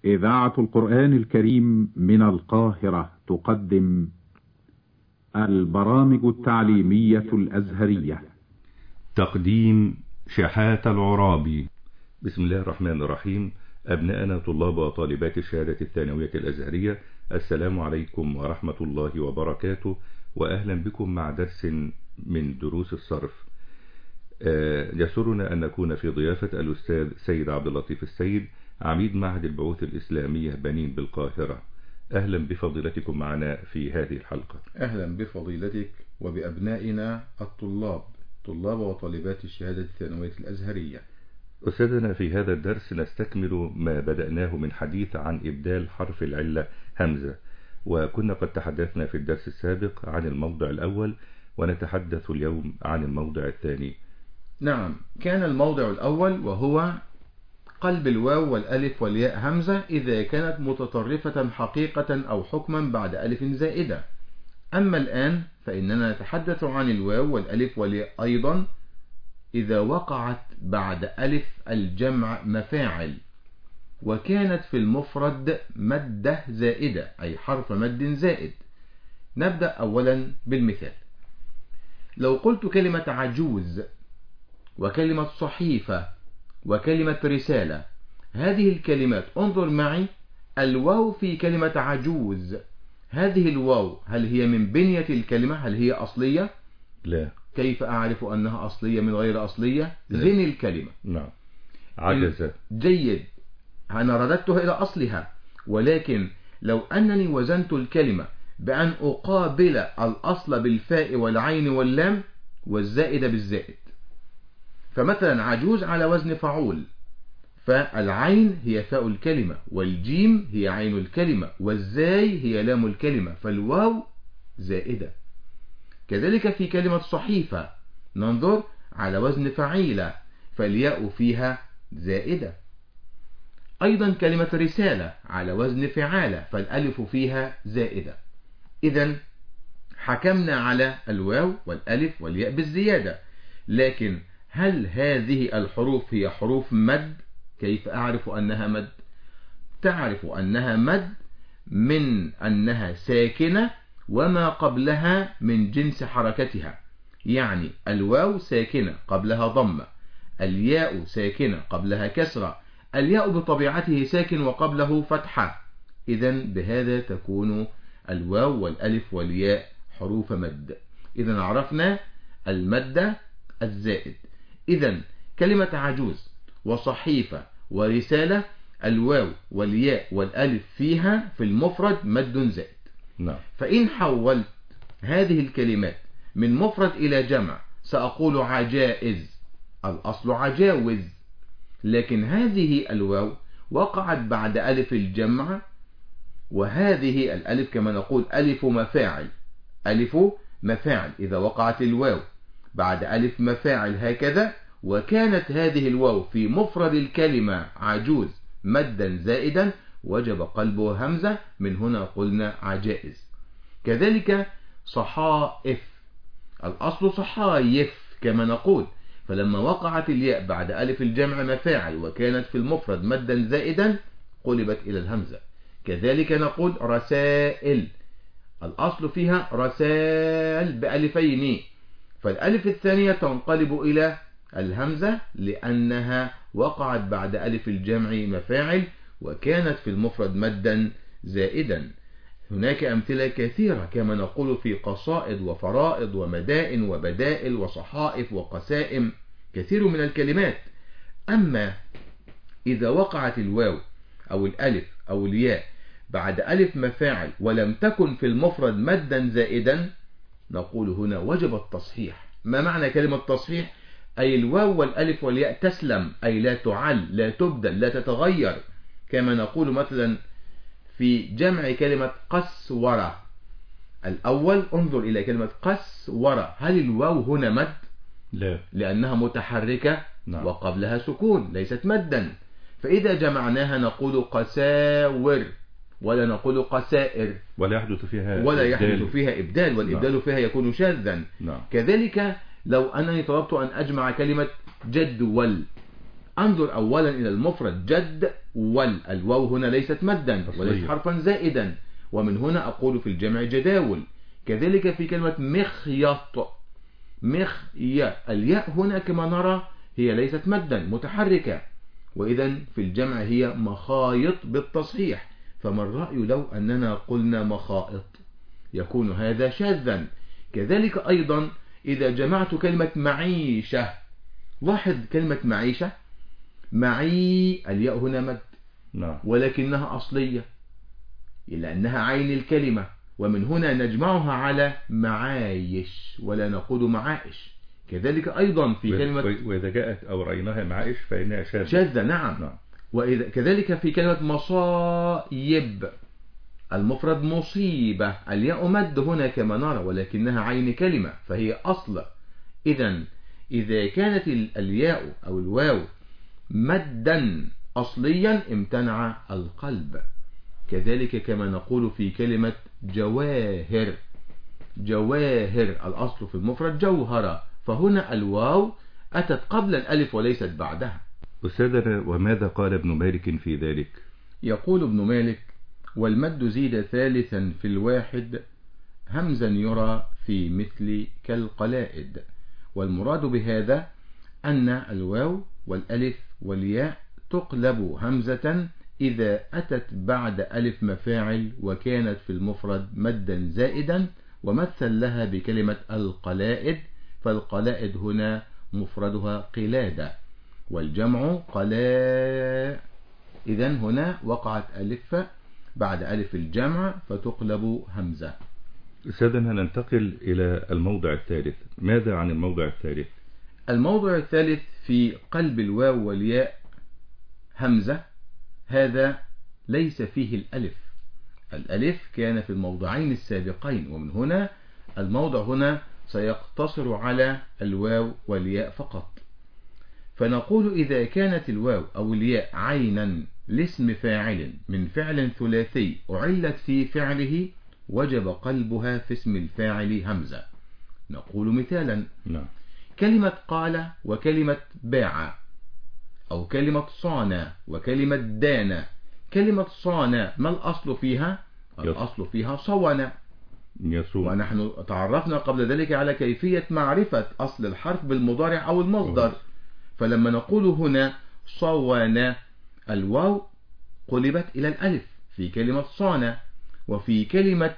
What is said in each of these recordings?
إذاعة القرآن الكريم من القاهرة تقدم البرامج التعليمية الأزهرية. تقديم شحات العرابي. بسم الله الرحمن الرحيم. أبناءنا طلاب وطالبات الشهادة الثانوية الأزهرية، السلام عليكم ورحمة الله وبركاته، وأهلا بكم مع درس من دروس الصرف. يسرنا أن نكون في ضيافة الأستاذ سيد عبد اللطيف السيد، عميد معهد البعوث الإسلامية بنين بالقاهرة. أهلا بفضيلتكم معنا في هذه الحلقة. أهلا بفضيلتك وبأبنائنا طلاب وطالبات الشهادة الثانوية الأزهرية. أستاذنا، في هذا الدرس نستكمل ما بدأناه من حديث عن إبدال حرف العلة همزة، وكنا قد تحدثنا في الدرس السابق عن الموضع الأول، ونتحدث اليوم عن الموضع الثاني. نعم، كان الموضع الأول وهو قلب الواو والألف والياء همزة إذا كانت متطرفة حقيقة أو حكما بعد ألف زائدة. أما الآن فإننا نتحدث عن الواو والألف والياء أيضا إذا وقعت بعد ألف الجمع مفاعل، وكانت في المفرد مدة زائدة أي حرف مد زائد. نبدأ أولا بالمثال. لو قلت كلمة عجوز وكلمة صحيفة وكلمة رسالة، هذه الكلمات انظر معي، الواو في كلمة عجوز، هذه الواو هل هي من بنية الكلمة؟ هل هي أصلية؟ لا. كيف أعرف أنها أصلية من غير أصلية؟ زن الكلمة. نعم. عجز. جيد، أنا رددتها إلى أصلها، ولكن لو أنني وزنت الكلمة بأن أقابل الأصل بالفاء والعين واللام والزائد بالزائد، فمثلا عجوز على وزن فعول، فالعين هي فاء الكلمة، والجيم هي عين الكلمة، والزاي هي لام الكلمة، فالواو زائدة. كذلك في كلمة صحيفة ننظر على وزن فعيلة، فالياء فيها زائدة. أيضا كلمة رسالة على وزن فعالة، فالألف فيها زائدة. إذن حكمنا على الواو والألف والياء بالزيادة، لكن هل هذه الحروف هي حروف مد؟ كيف أعرف أنها مد؟ تعرف أنها مد من أنها ساكنة وما قبلها من جنس حركتها، يعني الواو ساكنة قبلها ضمة، الياء ساكنة قبلها كسرة، الياء بطبيعته ساكن وقبله فتحة. إذن بهذا تكون الواو والألف والياء حروف مد. إذن عرفنا المد الزائد. إذن كلمة عجوز وصحيفة ورسالة، الواو والياء والألف فيها في المفرد مد زائد. نعم. فإن حولت هذه الكلمات من مفرد إلى جمع سأقول عجائز، الأصل عجاوز، لكن هذه الواو وقعت بعد ألف الجمع، وهذه الألف كما نقول ألف مفاعل، ألف مفاعل إذا وقعت الواو بعد ألف مفاعل هكذا، وكانت هذه الواو في مفرد الكلمة عجوز مدا زائدا، وجب قلبه همزة، من هنا قلنا عجائز. كذلك صحائف، الأصل صحايف كما نقول، فلما وقعت الياء بعد ألف الجمع مفاعل وكانت في المفرد مدا زائدا قلبت إلى الهمزة. كذلك نقول رسائل، الأصل فيها رسائل بألفين، فالألف الثانية تنقلب إلى الهمزة لأنها وقعت بعد ألف الجمع مفاعل وكانت في المفرد مدا زائدا. هناك أمثلة كثيرة كما نقول في قصائد وفرائض ومدائن وبدائل وصحائف وقسائم، كثير من الكلمات. أما إذا وقعت الواو أو الألف أو الياء بعد ألف مفاعل ولم تكن في المفرد مدا زائدا نقول هنا وجب التصحيح. ما معنى كلمة تصحيح؟ أي الواو والألف والياء تسلم، أي لا تعل، لا تبدل، لا تتغير. كما نقول مثلا في جمع كلمة قسورة، الأول انظر إلى كلمة قسورة، هل الواو هنا مد؟ لا، لأنها متحركة. نعم. وقبلها سكون، ليست مدا. فإذا جمعناها نقول قساور، ولا نقول قسائر، ولا يحدث فيها إبدال، والإبدال نعم. فيها يكون شاذا. نعم. كذلك لو أنني طلبت أن أجمع كلمة جدول، انظر أولا إلى المفرد جد الواو هنا ليست مدا وليست حرفا زائدا، ومن هنا أقول في الجمع جداول. كذلك في كلمة مخيط، الياء هنا كما نرى هي ليست مدا متحركة، وإذا في الجمع هي مخايط بالتصحيح. فما الرأي لو أننا قلنا مخائط؟ يكون هذا شاذا. كذلك أيضا إذا جمعت كلمة معيشة، لاحظ كلمة معيشة، معي الياء هنا مد ولكنها أصلية لأنها عين الكلمة، ومن هنا نجمعها على معايش ولا نقول معائش. كذلك أيضا في كلمة وإذا جاءت أو رأيناها معائش فإنها شاذة. نعم. وإذا كذلك في كلمة مصايب، المفرد مصيبة، الياء مد هنا كما نرى ولكنها عين كلمة فهي أصل. إذا كانت الياء أو الواو مدا أصليا امتنع القلب. كذلك كما نقول في كلمة جواهر، الأصل في المفرد جوهرة، فهنا الواو أتت قبل الألف وليست بعدها. أستاذنا، وماذا قال ابن مالك في ذلك؟ يقول ابن مالك: والمد زيد ثالثا في الواحد همزا يرى في مثل كالقلائد. والمراد بهذا أن الواو والألف والياء تقلب همزة إذا أتت بعد ألف مفاعل وكانت في المفرد مدا زائدا، ومثل لها بكلمة القلائد، فالقلائد هنا مفردها قلادة والجمع قلاء. إذن هنا وقعت ألف بعد ألف الجمع فتقلب همزة. أستاذنا، ننتقل إلى الموضع الثالث. ماذا عن الموضع الثالث؟ الموضع الثالث في قلب الواو والياء همزة، هذا ليس فيه الألف كان في الموضعين السابقين، ومن هنا الموضع هنا سيقتصر على الواو والياء فقط. فنقول إذا كانت الواو أو الياء عينا لاسم فاعل من فعل ثلاثي أعلت في فعله وجب قلبها في اسم الفاعل همزة. نقول مثالا: كلمة قال وكلمة باع، أو كلمة صان وكلمة دان. كلمة صان ما الأصل فيها؟ الأصل فيها صون، ونحن تعرفنا قبل ذلك على كيفية معرفة أصل الحرف بالمضارع أو المصدر. فلما نقول هنا صون، الواو قلبت إلى الألف في كلمة صان. وفي كلمة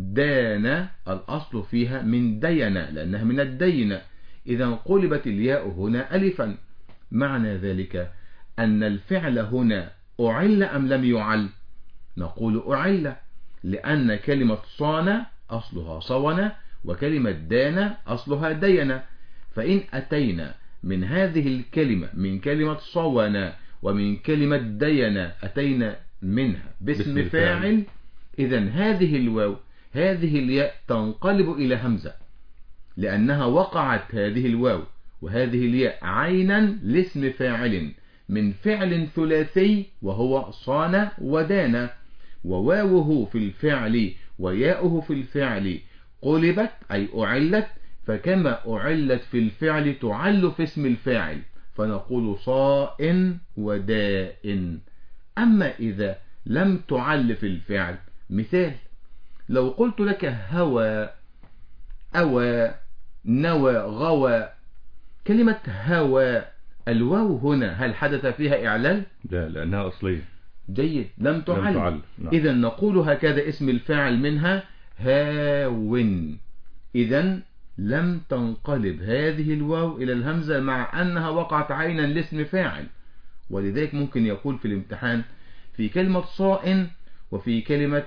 دان الأصل فيها من دين لأنها من الدين، إذا قلبت الياء هنا ألفا. معنى ذلك أن الفعل هنا أعل أم لم يعل؟ نقول أعل، لأن كلمة صان أصلها صون وكلمة دان أصلها دين. فإن أتينا من هذه الكلمة من كلمة صون ومن كلمة دين أتينا منها باسم فاعل، إذن هذه الواو هذه الياء تنقلب إلى همزة، لأنها وقعت هذه الواو وهذه الياء عينا لاسم فاعل من فعل ثلاثي وهو صان ودان، وواوه في الفعل وياؤه في الفعل قلبت أي أعلت، فكما أعلت في الفعل تعل في اسم الفاعل، فنقول صاء وداء. أما إذا لم تعل في الفعل، مثال: لو قلت لك هوى، أوى، نوى، غوى، كلمة هوى الواو هنا هل حدث فيها إعلال؟ لا، لأنها أصلية. جيد، لم تعل. إذا نقول هكذا اسم الفاعل منها هاون، إذا لم تنقلب هذه الواو إلى الهمزة مع أنها وقعت عينا لاسم فاعل. ولذلك ممكن يقول في الامتحان في كلمة صاء وفي كلمة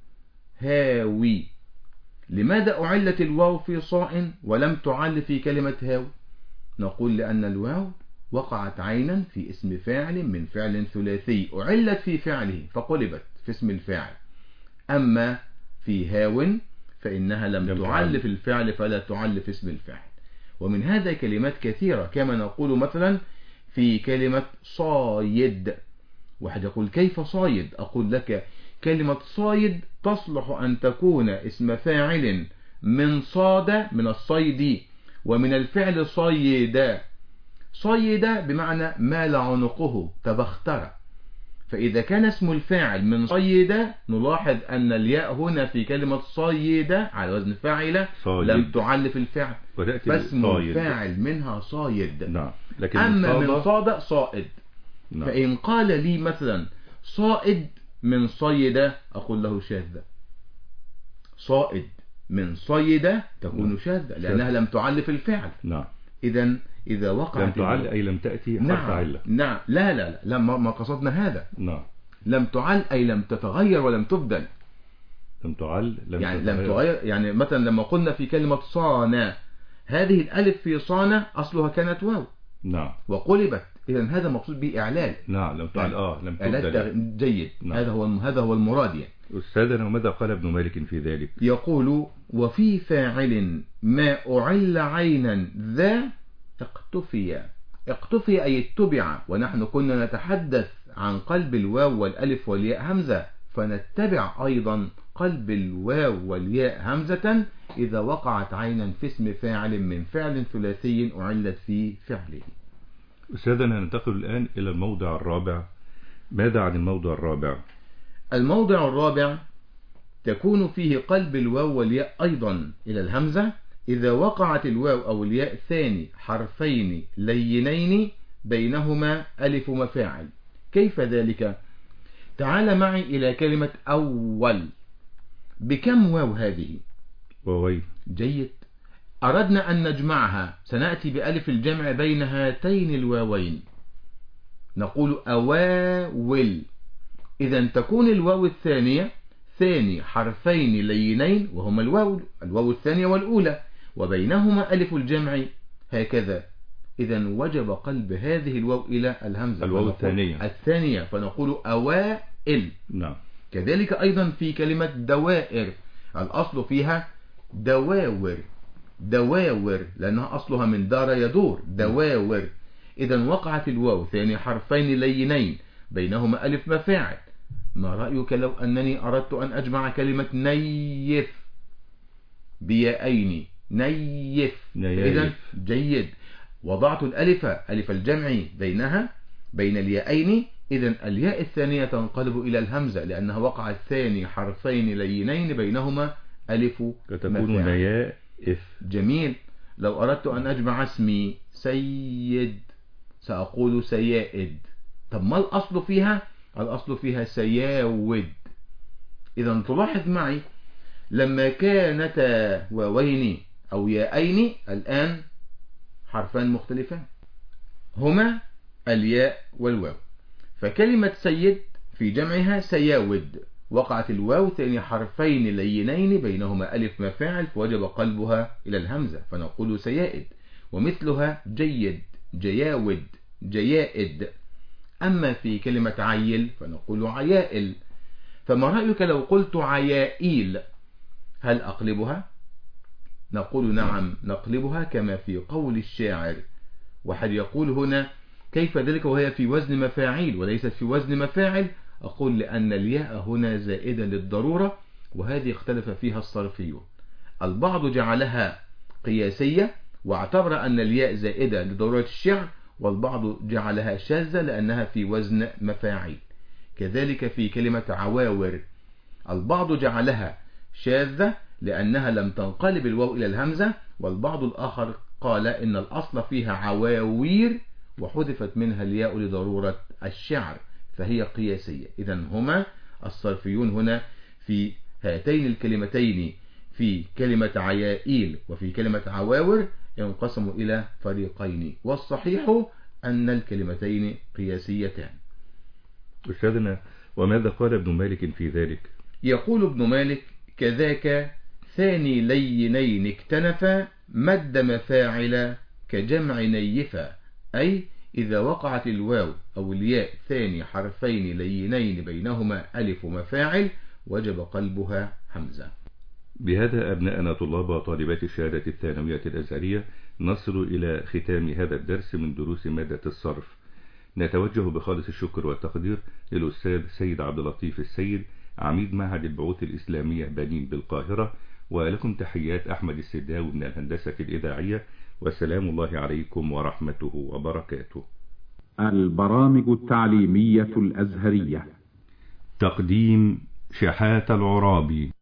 هاوي: لماذا أعلت الواو في صاء ولم تعل في كلمة هاو؟ نقول لأن الواو وقعت عينا في اسم فاعل من فعل ثلاثي أعلت في فعله فقلبت في اسم الفاعل، أما في هاو فإنها لم تعل في الفعل فلا تعل في اسم الفاعل. ومن هذا كلمات كثيرة، كما نقول مثلا في كلمة صايد. واحد يقول كيف صايد؟ أقول لك كلمة صايد تصلح أن تكون اسم فاعل من صاد من الصيد ومن الفعل صيدا، صيد بمعنى مال عنقه، تبختر. فإذا كان اسم الفاعل من صيد نلاحظ أن الياء هنا في كلمة صيد على وزن فاعلة لم تعل في الفعل، فاسم الفاعل منها صايد. نعم. لكن أما من صاد صائد. نعم. فإن قال لي مثلا صائد من صيد أقول له شاذة. صائد من صيد تكون شاذة لأنها لم تعل في الفعل. نعم. إذا وقعت لم تعل أي لم تأتي حرف علة. نعم. لا ما قصدنا هذا. نعم. لم تعل أي لم تتغير ولم تبدل. لم تعل لم تتغير. يعني مثلا لما قلنا في كلمة صانع، هذه الألف في صانع أصلها كانت واو. نعم. وقلبت، إذا هذا مقصود به إعلال. نعم. لم تعل لم تبدل. جيد. نعم. هذا هو المراد يعني. أستاذنا، وماذا قال ابن مالك في ذلك؟ يقول وفي فاعل ما أعل عينا ذا اقتفي أي اتبع، ونحن كنا نتحدث عن قلب الواو والألف والياء همزة، فنتبع أيضا قلب الواو والياء همزة إذا وقعت عينا في اسم فاعل من فعل ثلاثي أعلت في فعله. أستاذنا، ننتقل الآن إلى الموضع الرابع. ماذا عن الموضع الرابع؟ الموضع الرابع تكون فيه قلب الواو والياء أيضا إلى الهمزة إذا وقعت الواو أو الياء ثاني حرفين لينين بينهما ألف مفاعل. كيف ذلك؟ تعال معي إلى كلمة أول. بكم واو هذه؟ واوين. جيد. أردنا أن نجمعها، سنأتي بألف الجمع بين هاتين الواوين، نقول أواول. إذا تكون الواو الثانية ثاني حرفين لينين وهما الواو الثانية والأولى، وبينهما ألف الجمع هكذا. إذا وجب قلب هذه الواو إلى الهمزة، الواو الثانية، فنقول أوائل. نعم. كذلك أيضا في كلمة دوائر، الأصل فيها دواور لأنها أصلها من دار يدور، دواور. إذا وقعت الواو ثاني حرفين لينين بينهما ألف مفاعل. ما رأيك لو أنني أردت أن أجمع كلمة نيف بيائين؟ نيف. إذن جيد، وضعت ألف الجمع بين اليائين، إذن الياء الثانية تنقلب إلى الهمزة لأنها وقعت ثاني حرفين لينين بينهما ألف فتكون نيائف. جميل. لو أردت أن أجمع اسمي سيد سأقول سيائد. طب ما الأصل فيها؟ الأصل فيها سياود. إذا تلاحظ معي لما كانتا واوين أو يائين الآن حرفان مختلفان هما الياء والواو. فكلمة سيد في جمعها سياود، وقعت الواو ثاني حرفين لينين بينهما ألف مفاعل فوجب قلبها إلى الهمزة فنقول سيائد. ومثلها جيد، جياود، جيائد. أما في كلمة عيل فنقول عيائل. فما رأيك لو قلت عيائيل؟ هل أقلبها؟ نقول نعم نقلبها كما في قول الشاعر. وحد يقول هنا كيف ذلك وهي في وزن مفاعيل وليست في وزن مفاعل؟ أقول لأن الياء هنا زائدة للضرورة، وهذه اختلف فيها الصرفيون. البعض جعلها قياسية واعتبر أن الياء زائدة لضرورة الشعر، والبعض جعلها شاذة لأنها في وزن مفاعيل. كذلك في كلمة عواور البعض جعلها شاذة لأنها لم تنقلب الواو إلى الهمزة، والبعض الآخر قال إن الأصل فيها عواوير وحذفت منها الياء لضرورة الشعر فهي قياسية. إذن هما الصرفيون هنا في هاتين الكلمتين في كلمة عيائيل وفي كلمة عواور ينقسموا إلى فريقين، والصحيح أن الكلمتين قياسيتان. أستاذنا، وماذا قال ابن مالك في ذلك؟ يقول ابن مالك كذاك ثاني لينين اكتنفا مد مفاعل كجمع نيفا، أي إذا وقعت الواو أو الياء ثاني حرفين لينين بينهما ألف مفاعل وجب قلبها همزة. بهذا أبناءنا طلاب وطالبات الشهادة الثانوية الأزهرية نصل إلى ختام هذا الدرس من دروس مادة الصرف. نتوجه بخالص الشكر والتقدير للأستاذ سيد عبد اللطيف السيد عميد معهد البعوث الإسلامية بنين بالقاهرة، ولكم تحيات أحمد السداوي من الهندسة الإذاعية، وسلام الله عليكم ورحمته وبركاته. البرامج التعليمية الأزهرية. تقديم شحاتة العرابي.